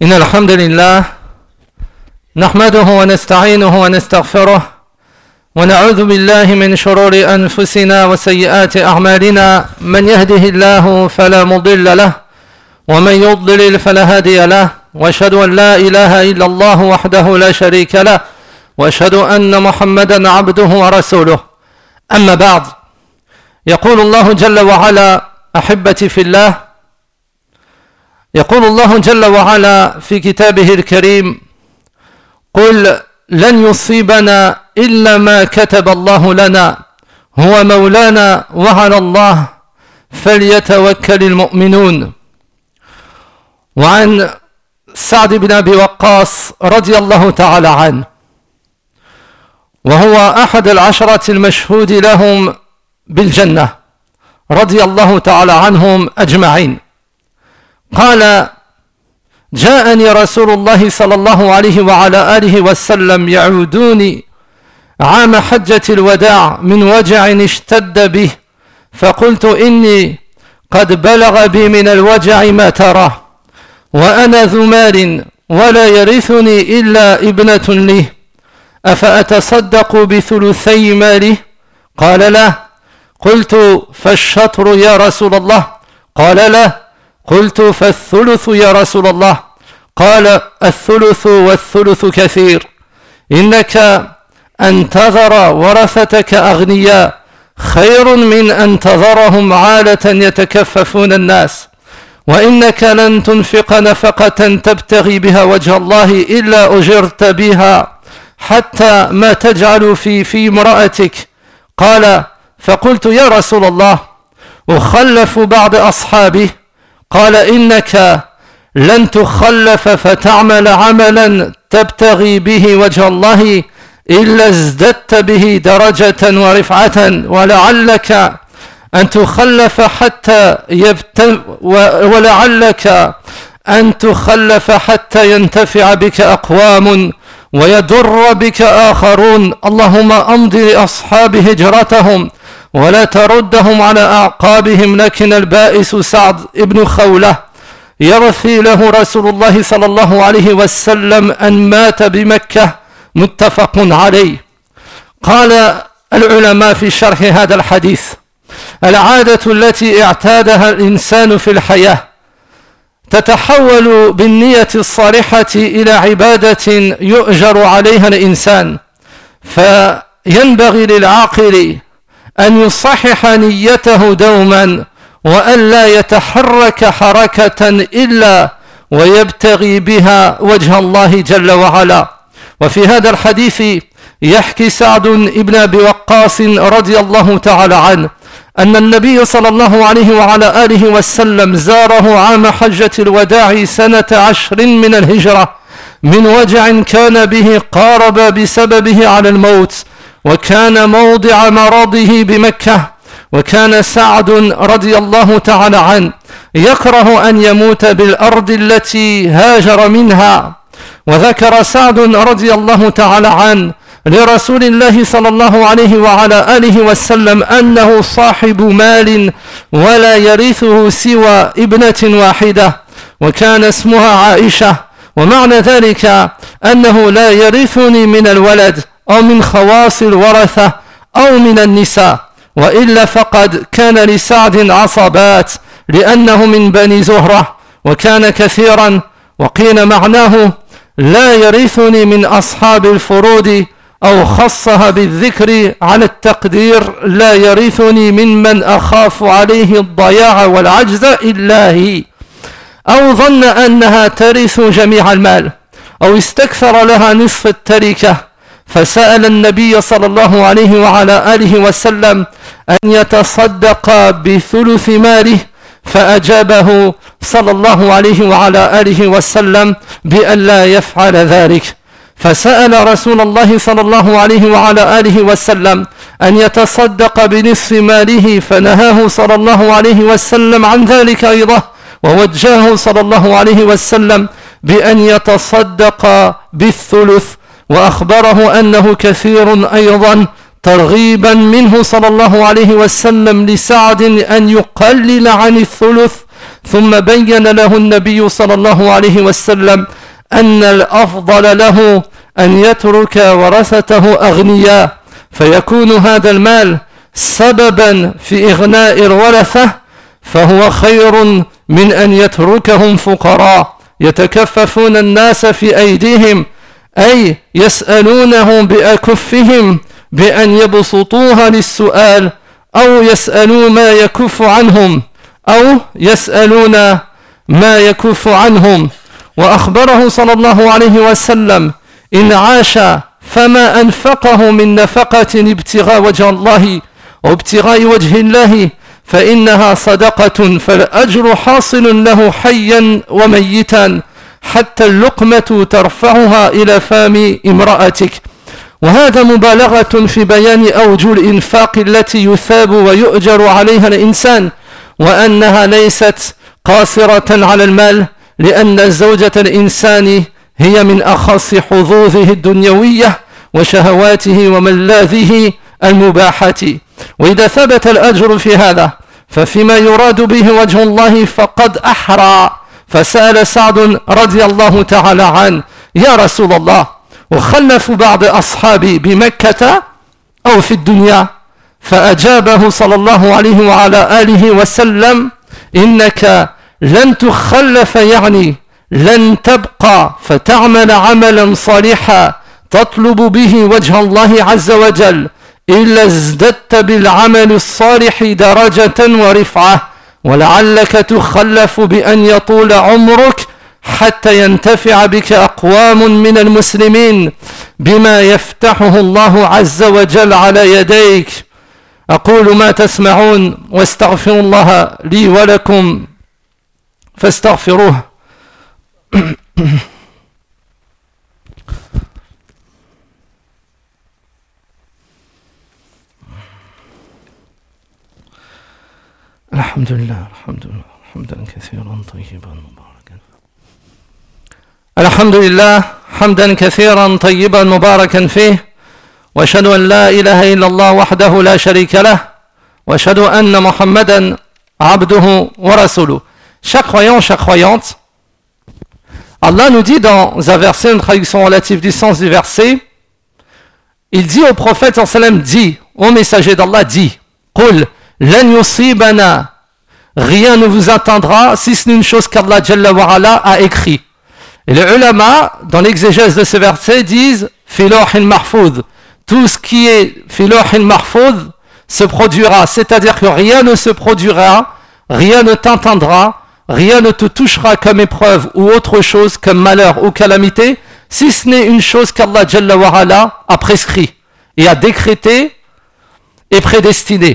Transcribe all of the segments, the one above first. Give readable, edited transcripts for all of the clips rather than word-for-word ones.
إن الحمد لله نحمده ونستعينه ونستغفره ونعوذ بالله من شرور أنفسنا وسيئات أعمالنا. من يهده الله فلا مضل له ومن يضلل فلا هادي له، وأشهد أن لا إله إلا الله وحده لا شريك له، وأشهد أن محمدا عبده ورسوله. أما بعد، يقول الله جل وعلا: أحبتي في الله، يقول الله جل وعلا في كتابه الكريم: قل لن يصيبنا إلا ما كتب الله لنا هو مولانا وعلى الله فليتوكل المؤمنون. وعن سعد بن أبي وقاص رضي الله تعالى عنه، وهو أحد العشرة المشهود لهم بالجنة رضي الله تعالى عنهم أجمعين، قال: جاءني رسول الله صلى الله عليه وعلى آله وسلم يعودوني عام حجة الوداع من وجع اشتد به، فقلت: إني قد بلغ بي من الوجع ما ترى، وأنا ذو مال ولا يرثني إلا ابنة لي، أفأتصدق بثلثي مالي؟ قال: لا. قلت: فالشطر يا رسول الله؟ قال: لا. قلت: فالثلث يا رسول الله؟ قال: الثلث والثلث كثير، إنك أن تذر ورثتك أغنياء خير من أن تذرهم عالة يتكففون الناس، وإنك لن تنفق نفقة تبتغي بها وجه الله إلا أجرت بها حتى ما تجعل في امرأتك. قال: فقلت: يا رسول الله، أخلف بعض أصحابي؟ قال: إنك لن تخلف فتعمل عملا تبتغي به وجه الله إلا ازددت به درجة ورفعة، ولعلك أن تخلف حتى ينتفع بك أقوام ويضر بك آخرون. اللهم أمض لأصحاب هجرتهم ولا تردهم على أعقابهم. لكن البائس سعد ابن خولة يرثي له رسول الله صلى الله عليه وسلم أن مات بمكة، متفق عليه. قال العلماء في شرح هذا الحديث: العادة التي اعتادها الإنسان في الحياة تتحول بالنية الصالحة إلى عبادة يؤجر عليها الإنسان، فينبغي للعاقل أن يصحح نيته دوما، وأن لا يتحرك حركة إلا ويبتغي بها وجه الله جل وعلا. وفي هذا الحديث يحكي سعد بن أبي وقاص رضي الله تعالى عنه أن النبي صلى الله عليه وعلى آله وسلم زاره عام حجة الوداع سنة 10 من الهجرة من وجع كان به قارب بسببه على الموت، وكان موضع مرضه بمكة. وكان سعد رضي الله تعالى عنه يكره أن يموت بالأرض التي هاجر منها. وذكر سعد رضي الله تعالى عنه لرسول الله صلى الله عليه وعلى آله وسلم أنه صاحب مال ولا يرثه سوى ابنة واحدة، وكان اسمها عائشة، ومعنى ذلك أنه لا يرثني من الولد أو من خواص الورثة أو من النساء، وإلا فقد كان لسعد عصبات لأنه من بني زهرة وكان كثيرا. وقيل معناه لا يرثني من أصحاب الفروض، أو خصها بالذكر على التقدير: لا يرثني ممن أخاف عليه الضياع والعجز إلا هي، أو ظن أنها ترث جميع المال، أو استكثر لها نصف التركة، فسأل النبي صلى الله عليه وعلى آله وسلم أن يتصدق بثلث ماله، فأجابه صلى الله عليه وعلى آله وسلم بأن لا يفعل ذلك. فسأل رسول الله صلى الله عليه وعلى آله وسلم أن يتصدق بنصف ماله، فنهاه صلى الله عليه وسلم عن ذلك أيضا، ووجهه صلى الله عليه وسلم بأن يتصدق بالثلث، وأخبره أنه كثير أيضا، ترغيبا منه صلى الله عليه وسلم لسعد أن يقلل عن الثلث ثم بين له النبي صلى الله عليه وسلم أن الأفضل له أن يترك ورثته أغنياء فيكون هذا المال سببا في إغناء الورثة فهو خير من أن يتركهم فقراء يتكففون الناس في أيديهم أي يسألونهم بأكفهم بأن يبسطوها للسؤال أو يسألوا ما يكف عنهم أو يسألون ما يكف عنهم. وأخبره صلى الله عليه وسلم إن عاش فما أنفقه من نفقة ابتغاء وجه الله وابتغاء وجه الله فإنها صدقة فالأجر حاصل له حيا وميتا حتى اللقمة ترفعها إلى فم امرأتك. وهذا مبالغة في بيان أوجه الإنفاق التي يثاب ويؤجر عليها الإنسان وأنها ليست قاصرة على المال لأن زوجة الإنسان هي من أخص حظوظه الدنيوية وشهواته وملاذه المباحة. وإذا ثبت الأجر في هذا ففيما يراد به وجه الله فقد أحرى. فسأل سعد رضي الله تعالى عنه يا رسول الله وخلف بعض أصحابي بمكة أو في الدنيا؟ فأجابه صلى الله عليه وعلى آله وسلم إنك لن تخلف يعني لن تبقى فتعمل عملا صالحا تطلب به وجه الله عز وجل إلا ازددت بالعمل الصالح درجة ورفعة ولعلك تخلف بأن يطول عمرك حتى ينتفع بك أقوام من المسلمين بما يفتحه الله عز وجل على يديك. أقول ما تسمعون واستغفر الله لي ولكم فاستغفروه. الحمد لله الحمد لله حمدا كثيرا طيبا مباركا الحمد لله حمدا كثيرا طيبا مباركا فيه وأشهد أن لا إله إلا الله وحده لا شريك له وأشهد أن محمدا عبده ورسوله. Chaque croyant, chaque croyante, Allah nous dit dans un verset, une traduction relative du sens du verset, il dit au prophète sallallahu alayhi wa sallam, dit, au messager d'Allah, dit, قُلْ لَنْ يُصِيبَنَا, rien ne vous atteindra si ce n'est une chose qu'Allah Jalla wa Ala a écrit. Et les ulama, dans l'exégèse de ce verset, disent fi lawhin mahfouz, tout ce qui est fi lawhin mahfouz se produira, c'est-à-dire que rien ne se produira, rien ne t'atteindra, rien ne te touchera comme épreuve ou autre chose comme malheur ou calamité, si ce n'est une chose qu'Allah Jalla wa Ala a prescrit et a décrété et prédestiné.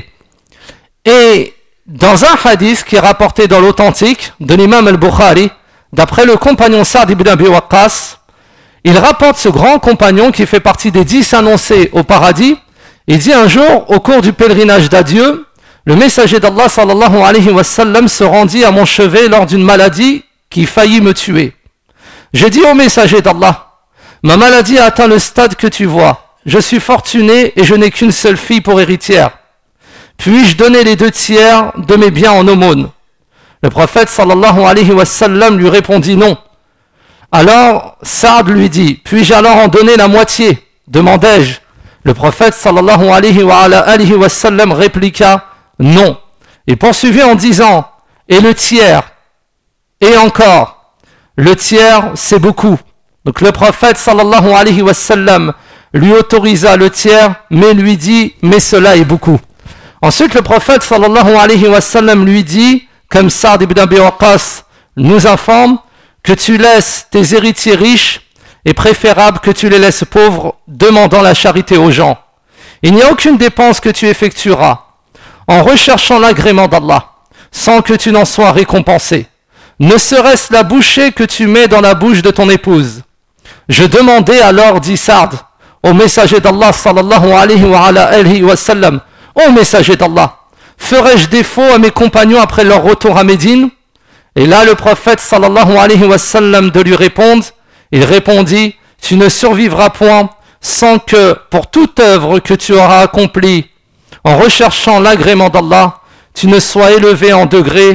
Et dans un hadith qui est rapporté dans l'authentique de l'imam al-Bukhari, d'après le compagnon Sa'd ibn Abi Waqqas, il rapporte ce grand compagnon qui fait partie des 10 annoncés au paradis. Il dit un jour, au cours du pèlerinage d'adieu, le messager d'Allah sallallahu alayhi wa sallam se rendit à mon chevet lors d'une maladie qui faillit me tuer. J'ai dit au messager d'Allah, ma maladie a atteint le stade que tu vois. Je suis fortuné et je n'ai qu'une seule fille pour héritière. Puis-je donner les 2 tiers de mes biens en aumône? Le prophète sallallahu alayhi wa sallam lui répondit non. Alors Sa'd lui dit, puis-je alors en donner la moitié? Demandai-je. Le prophète sallallahu alayhi wa sallam répliqua non. Il poursuivit en disant, et le tiers? Et encore, le tiers c'est beaucoup. Donc le prophète sallallahu alayhi wa sallam lui autorisa le tiers, mais lui dit, mais cela est beaucoup. Ensuite le prophète sallallahu alayhi wa sallam lui dit, comme Sa'd ibn Abi Waqqas nous informe, que tu laisses tes héritiers riches est préférable que tu les laisses pauvres, demandant la charité aux gens. Il n'y a aucune dépense que tu effectueras en recherchant l'agrément d'Allah, sans que tu n'en sois récompensé. Ne serait-ce la bouchée que tu mets dans la bouche de ton épouse. Je demandai alors, dit Sa'd, au messager d'Allah sallallahu alayhi wa sallam, ô messager d'Allah, ferai-je défaut à mes compagnons après leur retour à Médine? Et là le prophète sallallahu alayhi wa sallam de lui répondre, il répondit, tu ne survivras point sans que pour toute œuvre que tu auras accomplie en recherchant l'agrément d'Allah, tu ne sois élevé en degré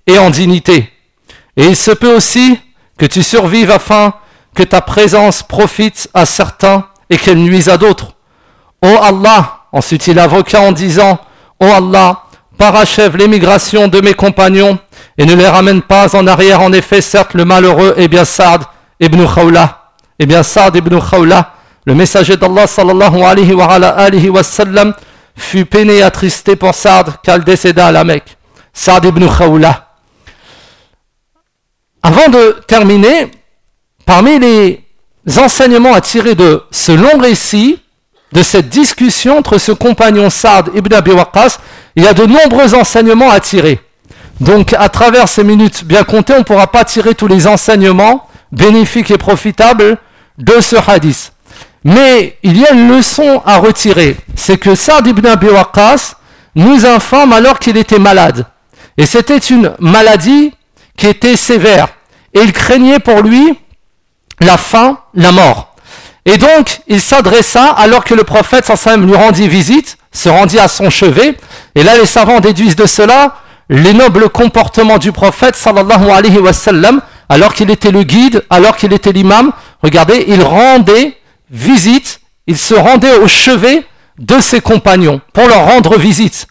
et en dignité. Et il se peut aussi que tu survives afin que ta présence profite à certains et qu'elle nuise à d'autres. Ô Allah, ensuite il invoqua en disant, Ô Allah, parachève l'émigration de mes compagnons et ne les ramène pas en arrière. En effet, certes, le malheureux est bien Sa'd ibn Khawla. Eh bien, Sa'd ibn Khawla, le messager d'Allah sallallahu alayhi wa sallam, fut peiné et attristé pour Sa'd car il décéda à la Mecque. Sa'd ibn Khawla. Avant de terminer, parmi les enseignements à tirer de ce long récit, de cette discussion entre ce compagnon Sa'd ibn Abi Waqqas, il y a de nombreux enseignements à tirer. Donc, à travers ces minutes bien comptées, on ne pourra pas tirer tous les enseignements bénéfiques et profitables de ce hadith. Mais il y a une leçon à retirer. C'est que Sa'd ibn Abi Waqqas nous informe alors qu'il était malade. Et c'était une maladie qui était sévère. Et il craignait pour lui la faim, la mort. Et donc, il s'adressa, alors que le prophète sallallahu alayhi wa sallam lui rendit visite, se rendit à son chevet. Et là, les savants déduisent de cela les nobles comportements du prophète sallallahu alayhi wa sallam, alors qu'il était le guide, alors qu'il était l'imam. Regardez, il rendait visite, il se rendait au chevet de ses compagnons pour leur rendre visite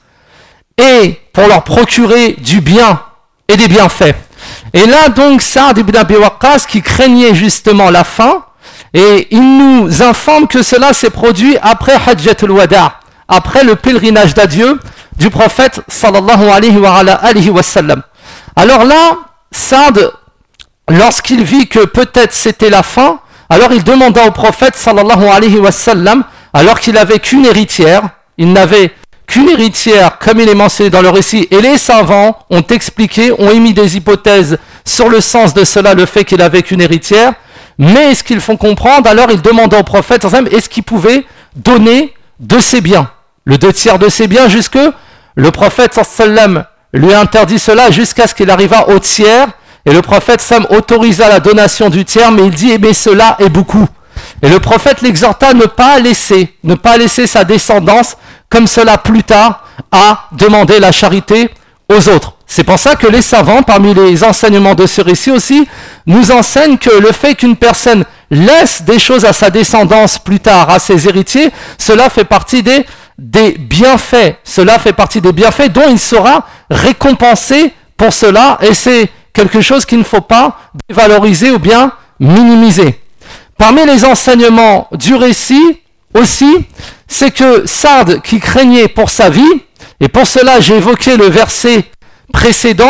et pour leur procurer du bien et des bienfaits. Et là donc Sa'd ibn Abi Waqqas qui craignait justement la faim, et il nous informe que cela s'est produit après Hajjatul Wada', après le pèlerinage d'adieu du prophète sallallahu alayhi wa sallam. Alors là, Sa'd, lorsqu'il vit que peut-être c'était la faim, alors il demanda au prophète sallallahu alayhi wa sallam, alors qu'il n'avait qu'une héritière, il n'avait qu'une héritière, comme il est mentionné dans le récit, et les savants ont expliqué, ont émis des hypothèses sur le sens de cela, le fait qu'il avait qu'une héritière, mais ce qu'ils font comprendre, alors il demanda au prophète, est-ce qu'il pouvait donner de ses biens, le 2/3 de ses biens, jusque le prophète sallam lui a interdit cela jusqu'à ce qu'il arriva au tiers, et le prophète sallam autorisa la donation du tiers, mais il dit, mais cela est beaucoup. Et le prophète l'exhorta à ne pas laisser sa descendance comme cela plus tard à demander la charité aux autres. C'est pour ça que les savants, parmi les enseignements de ce récit aussi, nous enseignent que le fait qu'une personne laisse des choses à sa descendance plus tard, à ses héritiers, cela fait partie des bienfaits. Cela fait partie des bienfaits dont il sera récompensé pour cela, et c'est quelque chose qu'il ne faut pas dévaloriser ou bien minimiser. Parmi les enseignements du récit aussi, c'est que Sa'd, qui craignait pour sa vie, et pour cela j'ai évoqué le verset précédent,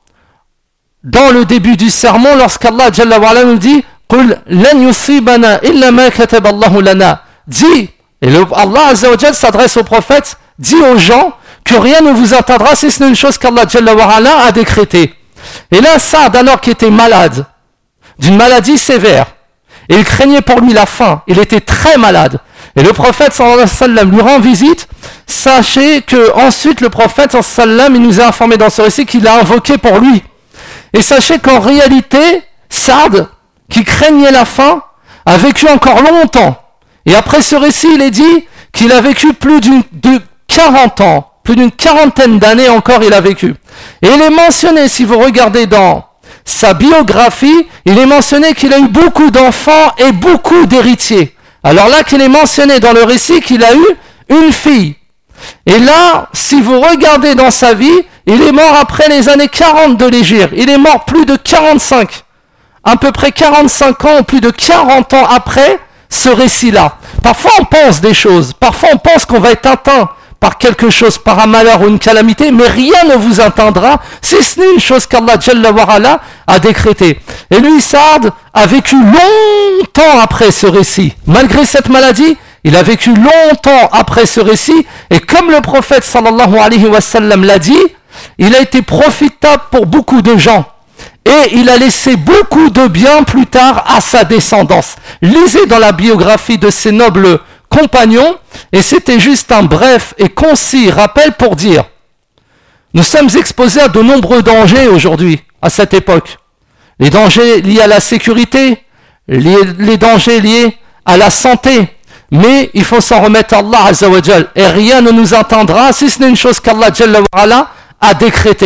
dans le début du sermon, lorsqu'Allah Jalla wa Ala nous dit « Qul lan yusibana illa ma kataba Allahu lana » Dis, et Allah Azza wa Jalla s'adresse au prophète, dis aux gens que rien ne vous atteindra si ce n'est une chose qu'Allah Jalla wa Ala a décrétée. Et là, Sa'd, alors qu'il était malade, d'une maladie sévère, et il craignait pour lui la faim, il était très malade, et le prophète sallallahu alayhi wa sallam lui rend visite. Sachez que ensuite le prophète sallallahu alayhi wa sallam, il nous a informé dans ce récit qu'il a invoqué pour lui. Et sachez qu'en réalité, Sa'd, qui craignait la faim, a vécu encore longtemps. Et après ce récit, il est dit qu'il a vécu plus de 40 ans, plus d'une quarantaine d'années encore il a vécu. Et il est mentionné, si vous regardez dans sa biographie, il est mentionné qu'il a eu beaucoup d'enfants et beaucoup d'héritiers. Alors là qu'il est mentionné dans le récit qu'il a eu une fille. Et là, si vous regardez dans sa vie, il est mort après les années 40 de l'Hégire. Il est mort plus de 45, à peu près 45 ans, ou plus de 40 ans après ce récit-là. Parfois on pense des choses, parfois on pense qu'on va être atteint par quelque chose, par un malheur ou une calamité, mais rien ne vous atteindra si ce n'est une chose qu'Allah Jalla wa Ala a décrétée. Et lui, Sa'd, a vécu longtemps après ce récit. Malgré cette maladie, il a vécu longtemps après ce récit, et comme le prophète sallallahu alayhi wa sallam l'a dit, il a été profitable pour beaucoup de gens. Et il a laissé beaucoup de biens plus tard à sa descendance. Lisez dans la biographie de ces nobles compagnons, et c'était juste un bref et concis rappel pour dire, nous sommes exposés à de nombreux dangers aujourd'hui, à cette époque. Les dangers liés à la sécurité, les dangers liés à la santé, mais il faut s'en remettre à Allah Azza wa Jal, et rien ne nous atteindra si ce n'est une chose qu'Allah Jalla wa Ala a décrétée.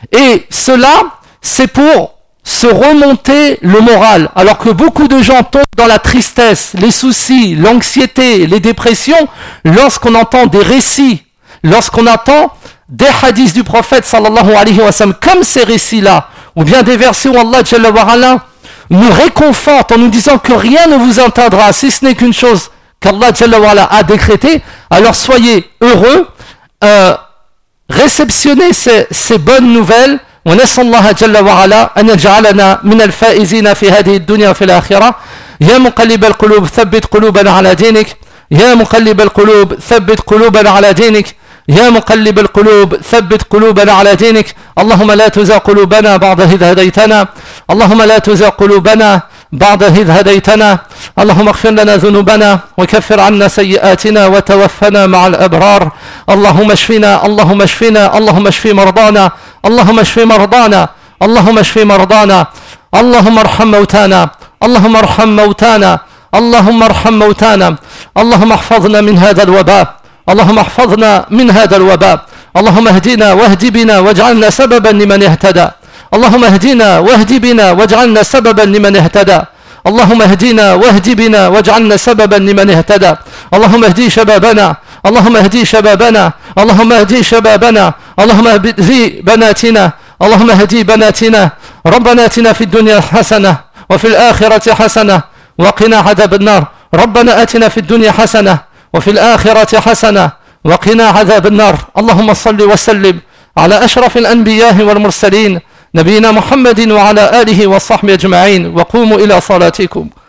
Et cela, c'est pour se remonter le moral. Alors que beaucoup de gens tombent dans la tristesse, les soucis, l'anxiété, les dépressions, lorsqu'on entend des récits, lorsqu'on entend des hadiths du prophète sallallahu alayhi wa sallam, comme ces récits-là, ou bien des versets où Allah Jalla wa Ala nous réconforte en nous disant que rien ne vous atteindra, si ce n'est qu'une chose qu'Allah Jalla wa Ala a décrété, alors soyez heureux, réceptionnez ces bonnes nouvelles. ونسأل الله جل وعلا أن يجعلنا من الفائزين في هذه الدنيا وفي الآخرة. يا مقلب القلوب ثبت قلوبنا على دينك. يا مقلب القلوب ثبت قلوبنا على دينك. يا مقلب القلوب ثبت قلوبنا على دينك. اللهم لا تزغ قلوبنا بعد إذ هديتنا. اللهم لا تزغ قلوبنا بعد إذ هديتنا. اللهم اغفر لنا ذنوبنا وكفر عنا سيئاتنا وتوفنا مع الأبرار. اللهم اشفنا اللهم اشفنا اللهم اشف مرضانا اللهم اشف مرضانا اللهم اشف مرضانا. اللهم ارحم موتانا اللهم ارحم موتانا اللهم ارحم موتانا. اللهم احفظنا من هذا الوباء اللهم احفظنا من هذا الوباء. اللهم اهدنا واهد بنا واجعلنا سببا لمن اهتدى. اللهم اهدنا واهد بنا واجعلنا سببا لمن اهتدى. اللهم اهدنا واهد بنا واجعلنا سببا لمن اهتدى. اللهم اهدي شبابنا اللهم اهدي شبابنا اللهم اهدي شبابنا اللهم اهدي بناتنا اللهم اهدي بناتنا. ربنا اتنا في الدنيا حسنة وفي الآخرة حسنة وقنا عذاب النار. ربنا اتنا في الدنيا حسنة وفي الآخرة حسنة وقنا عذاب النار. اللهم صل وسلم على أشرف الأنبياء والمرسلين نبينا محمد وعلى آله وصحبه أجمعين. وقوموا إلى صلاتكم.